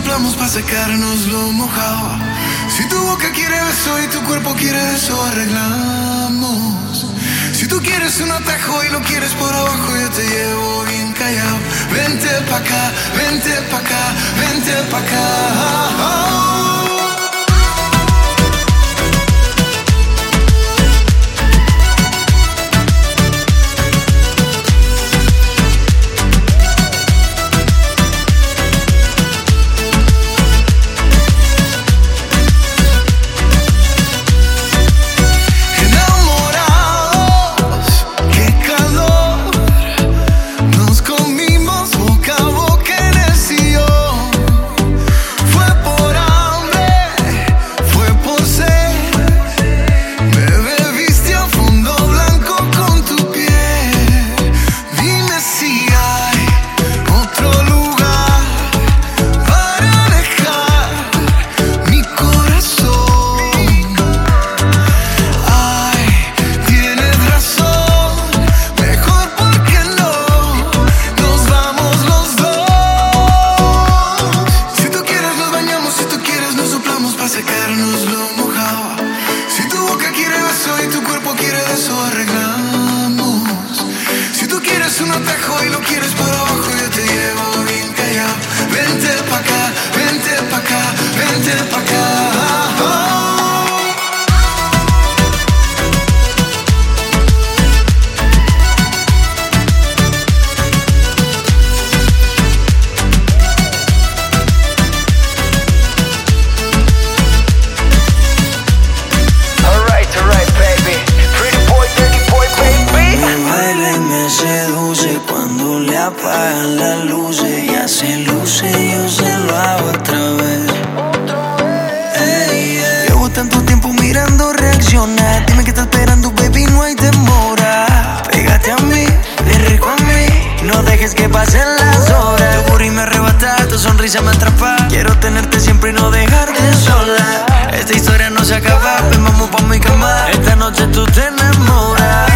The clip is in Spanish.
soplamos para secarnos lo mojado. Si tu boca quiere beso y tu cuerpo quiere eso, arreglamos. Si tú quieres un atajo y lo quieres por abajo, yo te llevo bien callado. Vente pa' acá, vente pa' acá, vente pa' acá. Apagan las luces, ya se luce, yo se lo hago otra vez. Hey, yeah. Llevo tanto tiempo mirando reaccionar. Dime qué estás esperando, baby, no hay demora. Pégate a mí, de rico a mí, no dejes que pasen las horas. Tu burro me arrebata, tu sonrisa me atrapa. Quiero tenerte siempre y no dejarte sola. Esta historia no se acaba, ven vamos pa' mi cama. Esta noche tú te enamoras.